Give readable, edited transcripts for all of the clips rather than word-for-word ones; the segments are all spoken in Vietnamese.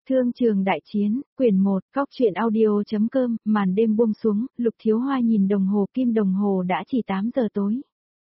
Thương trường đại chiến, quyển 1, Cóc truyện audio.com, màn đêm buông xuống, Lục Thiếu Hoa nhìn đồng hồ kim đồng hồ đã chỉ 8 giờ tối.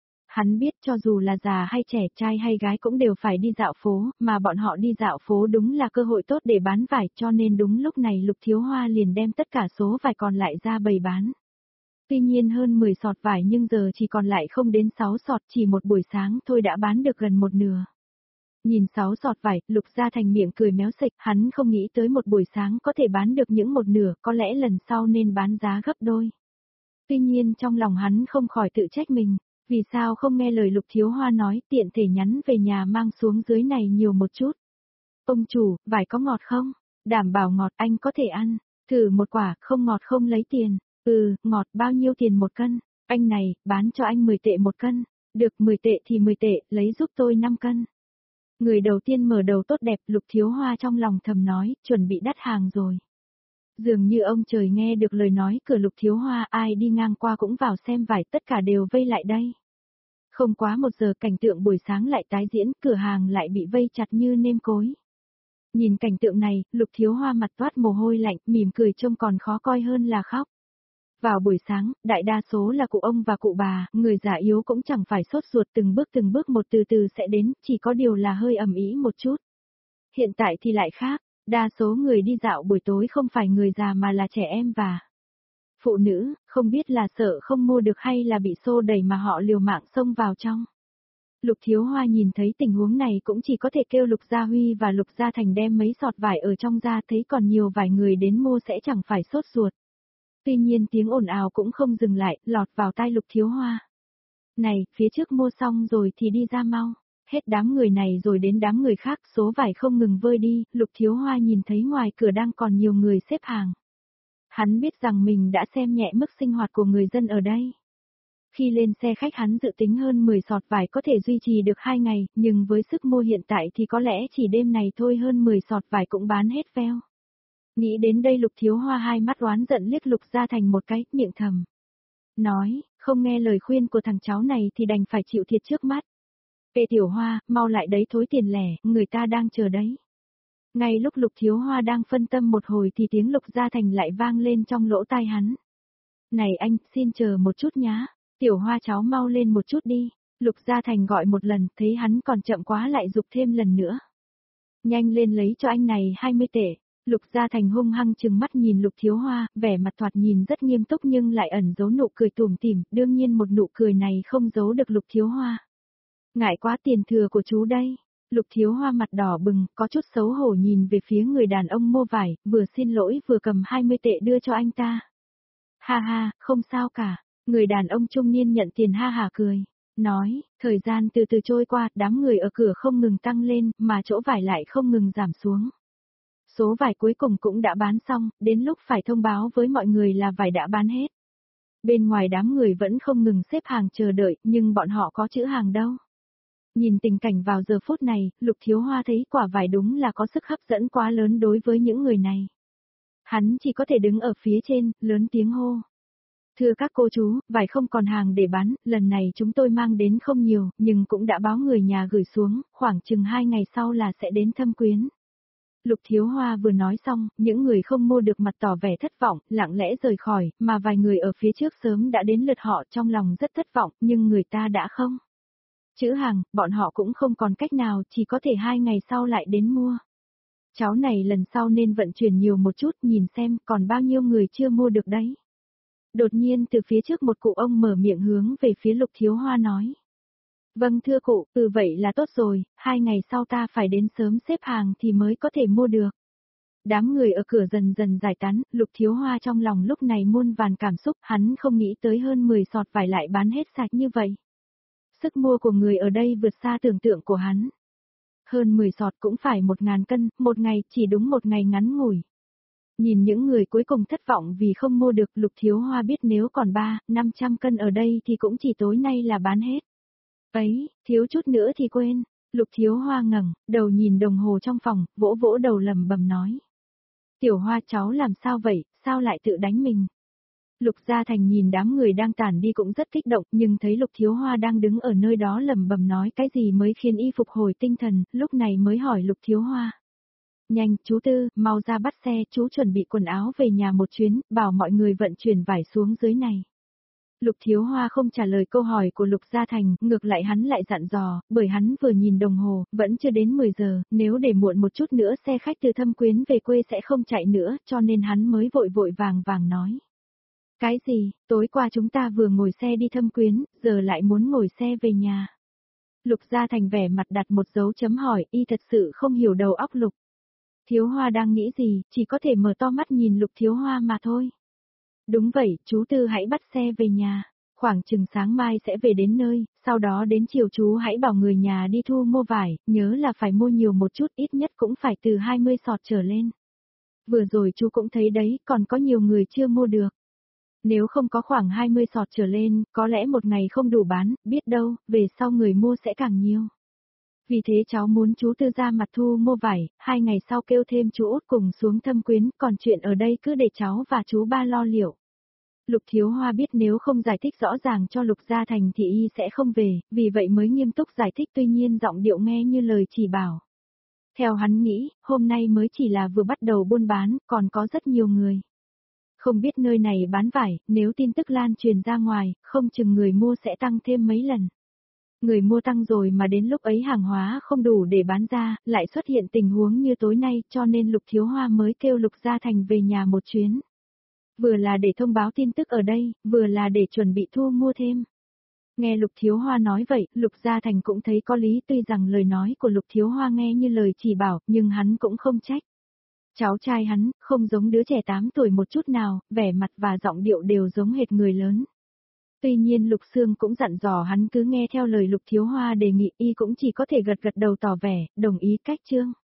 Hắn biết cho dù là già hay trẻ, trai hay gái cũng đều phải đi dạo phố, mà bọn họ đi dạo phố đúng là cơ hội tốt để bán vải, cho nên đúng lúc này Lục Thiếu Hoa liền đem tất cả số vải còn lại ra bày bán. Tuy nhiên hơn 10 sọt vải nhưng giờ chỉ còn lại không đến 6 sọt, chỉ một buổi sáng thôi đã bán được gần một nửa. Nhìn 6 sọt vải, Lục Gia Thành miệng cười méo sệch, hắn không nghĩ tới một buổi sáng có thể bán được những một nửa, có lẽ lần sau nên bán giá gấp đôi. Tuy nhiên trong lòng hắn không khỏi tự trách mình, vì sao không nghe lời Lục Thiếu Hoa nói, tiện thể nhắn về nhà mang xuống dưới này nhiều một chút. Ông chủ, vải có ngọt không? Đảm bảo ngọt, anh có thể ăn. Thử một quả, không ngọt không lấy tiền. Ngọt, bao nhiêu tiền một cân? Anh này, bán cho anh 10 tệ một cân. Được 10 tệ thì 10 tệ, lấy giúp tôi 5 cân. Người đầu tiên mở đầu tốt đẹp, Lục Thiếu Hoa trong lòng thầm nói, chuẩn bị đắt hàng rồi. Dường như ông trời nghe được lời nói cửa Lục Thiếu Hoa, ai đi ngang qua cũng vào xem vải, tất cả đều vây lại đây. Không quá 1 giờ cảnh tượng buổi sáng lại tái diễn, cửa hàng lại bị vây chặt như nêm cối. Nhìn cảnh tượng này, Lục Thiếu Hoa mặt toát mồ hôi lạnh, mỉm cười trông còn khó coi hơn là khóc. Vào buổi sáng, đại đa số là cụ ông và cụ bà, người già yếu cũng chẳng phải sốt ruột từng bước một từ từ sẽ đến, chỉ có điều là hơi ầm ĩ một chút. Hiện tại thì lại khác, đa số người đi dạo buổi tối không phải người già mà là trẻ em và phụ nữ, không biết là sợ không mua được hay là bị xô đẩy mà họ liều mạng xông vào trong. Lục Thiếu Hoa nhìn thấy tình huống này cũng chỉ có thể kêu Lục Gia Huy và Lục Gia Thành đem mấy sọt vải ở trong ra, thấy còn nhiều vài người đến mua sẽ chẳng phải sốt ruột. Tuy nhiên tiếng ồn ào cũng không dừng lại, lọt vào tai Lục Thiếu Hoa. Này, phía trước mua xong rồi thì đi ra mau. Hết đám người này rồi đến đám người khác, số vải không ngừng vơi đi, Lục Thiếu Hoa nhìn thấy ngoài cửa đang còn nhiều người xếp hàng. Hắn biết rằng mình đã xem nhẹ mức sinh hoạt của người dân ở đây. Khi lên xe khách hắn dự tính hơn 10 sọt vải có thể duy trì được 2 ngày, nhưng với sức mua hiện tại thì có lẽ chỉ đêm này thôi hơn 10 sọt vải cũng bán hết veo. Nghĩ đến đây Lục Thiếu Hoa hai mắt oán giận liếc Lục Gia Thành một cái, miệng thầm. Nói, không nghe lời khuyên của thằng cháu này thì đành phải chịu thiệt trước mắt. Ê Tiểu Hoa, mau lại đấy thối tiền lẻ, người ta đang chờ đấy. Ngay lúc Lục Thiếu Hoa đang phân tâm một hồi thì tiếng Lục Gia Thành lại vang lên trong lỗ tai hắn. Này anh, xin chờ một chút nhá. Tiểu Hoa cháu mau lên một chút đi. Lục Gia Thành gọi một lần, thấy hắn còn chậm quá lại giục thêm lần nữa. Nhanh lên lấy cho anh này 20 tệ. Lục Gia Thành hung hăng trừng mắt nhìn Lục Thiếu Hoa, vẻ mặt thoạt nhìn rất nghiêm túc nhưng lại ẩn giấu nụ cười tủm tỉm, đương nhiên một nụ cười này không giấu được Lục Thiếu Hoa. Ngại quá tiền thừa của chú đây. Lục Thiếu Hoa mặt đỏ bừng, có chút xấu hổ nhìn về phía người đàn ông mua vải, vừa xin lỗi vừa cầm 20 tệ đưa cho anh ta. Ha ha, không sao cả. Người đàn ông trung niên nhận tiền ha hả cười. Nói, thời gian từ từ trôi qua, đám người ở cửa không ngừng tăng lên, mà chỗ vải lại không ngừng giảm xuống. Số vải cuối cùng cũng đã bán xong, đến lúc phải thông báo với mọi người là vải đã bán hết. Bên ngoài đám người vẫn không ngừng xếp hàng chờ đợi, nhưng bọn họ có chữ hàng đâu. Nhìn tình cảnh vào giờ phút này, Lục Thiếu Hoa thấy quả vải đúng là có sức hấp dẫn quá lớn đối với những người này. Hắn chỉ có thể đứng ở phía trên, lớn tiếng hô. Thưa các cô chú, vải không còn hàng để bán, lần này chúng tôi mang đến không nhiều, nhưng cũng đã báo người nhà gửi xuống, khoảng chừng 2 ngày sau là sẽ đến thăm quyến. Lục Thiếu Hoa vừa nói xong, những người không mua được mặt tỏ vẻ thất vọng, lặng lẽ rời khỏi, mà vài người ở phía trước sớm đã đến lượt họ trong lòng rất thất vọng, nhưng người ta đã không. Chữ hàng, bọn họ cũng không còn cách nào, chỉ có thể 2 ngày sau lại đến mua. Cháu này lần sau nên vận chuyển nhiều một chút, nhìn xem còn bao nhiêu người chưa mua được đấy. Đột nhiên từ phía trước một cụ ông mở miệng hướng về phía Lục Thiếu Hoa nói. Vâng thưa cụ, vậy là tốt rồi, 2 ngày sau ta phải đến sớm xếp hàng thì mới có thể mua được. Đám người ở cửa dần dần giải tán, Lục Thiếu Hoa trong lòng lúc này muôn vàn cảm xúc, hắn không nghĩ tới hơn 10 sọt vải lại bán hết sạch như vậy. Sức mua của người ở đây vượt xa tưởng tượng của hắn. Hơn 10 sọt cũng phải 1.000 cân, một ngày, chỉ đúng một ngày ngắn ngủi. Nhìn những người cuối cùng thất vọng vì không mua được, Lục Thiếu Hoa biết nếu còn 300-500 cân ở đây thì cũng chỉ tối nay là bán hết. Ấy, thiếu chút nữa thì quên. Lục Thiếu Hoa ngẩng đầu nhìn đồng hồ trong phòng, vỗ vỗ đầu lẩm bẩm nói. Tiểu Hoa cháu làm sao vậy, sao lại tự đánh mình? Lục Gia Thành nhìn đám người đang tản đi cũng rất kích động, nhưng thấy Lục Thiếu Hoa đang đứng ở nơi đó lẩm bẩm nói cái gì mới khiến y phục hồi tinh thần, lúc này mới hỏi Lục Thiếu Hoa. Nhanh, chú Tư, mau ra bắt xe, chú chuẩn bị quần áo về nhà một chuyến, bảo mọi người vận chuyển vải xuống dưới này. Lục Thiếu Hoa không trả lời câu hỏi của Lục Gia Thành, ngược lại hắn lại dặn dò, bởi hắn vừa nhìn đồng hồ, vẫn chưa đến 10 giờ, nếu để muộn một chút nữa xe khách từ Thâm Quyến về quê sẽ không chạy nữa, cho nên hắn mới vội vội vàng vàng nói. Cái gì, tối qua chúng ta vừa ngồi xe đi Thâm Quyến, giờ lại muốn ngồi xe về nhà. Lục Gia Thành vẻ mặt đặt một dấu chấm hỏi, y thật sự không hiểu đầu óc Lục Thiếu Hoa đang nghĩ gì, chỉ có thể mở to mắt nhìn Lục Thiếu Hoa mà thôi. Đúng vậy, chú Tư hãy bắt xe về nhà, khoảng chừng sáng mai sẽ về đến nơi, sau đó đến chiều chú hãy bảo người nhà đi thu mua vải, nhớ là phải mua nhiều một chút, ít nhất cũng phải từ 20 sọt trở lên. Vừa rồi chú cũng thấy đấy, còn có nhiều người chưa mua được. Nếu không có khoảng 20 sọt trở lên, có lẽ một ngày không đủ bán, biết đâu, về sau người mua sẽ càng nhiều. Vì thế cháu muốn chú Tư ra mặt thu mua vải, 2 ngày sau kêu thêm chú Út cùng xuống Thâm Quyến, còn chuyện ở đây cứ để cháu và chú Ba lo liệu. Lục Thiếu Hoa biết nếu không giải thích rõ ràng cho Lục Gia Thành thì y sẽ không về, vì vậy mới nghiêm túc giải thích, tuy nhiên giọng điệu nghe như lời chỉ bảo. Theo hắn nghĩ, hôm nay mới chỉ là vừa bắt đầu buôn bán, còn có rất nhiều người. Không biết nơi này bán vải, nếu tin tức lan truyền ra ngoài, không chừng người mua sẽ tăng thêm mấy lần. Người mua tăng rồi mà đến lúc ấy hàng hóa không đủ để bán ra, lại xuất hiện tình huống như tối nay, cho nên Lục Thiếu Hoa mới kêu Lục Gia Thành về nhà một chuyến. Vừa là để thông báo tin tức ở đây, vừa là để chuẩn bị thu mua thêm. Nghe Lục Thiếu Hoa nói vậy, Lục Gia Thành cũng thấy có lý, tuy rằng lời nói của Lục Thiếu Hoa nghe như lời chỉ bảo, nhưng hắn cũng không trách. Cháu trai hắn, không giống đứa trẻ 8 tuổi một chút nào, vẻ mặt và giọng điệu đều giống hệt người lớn. Tuy nhiên Lục Sương cũng dặn dò hắn cứ nghe theo lời Lục Thiếu Hoa đề nghị, y cũng chỉ có thể gật gật đầu tỏ vẻ, đồng ý cách chương.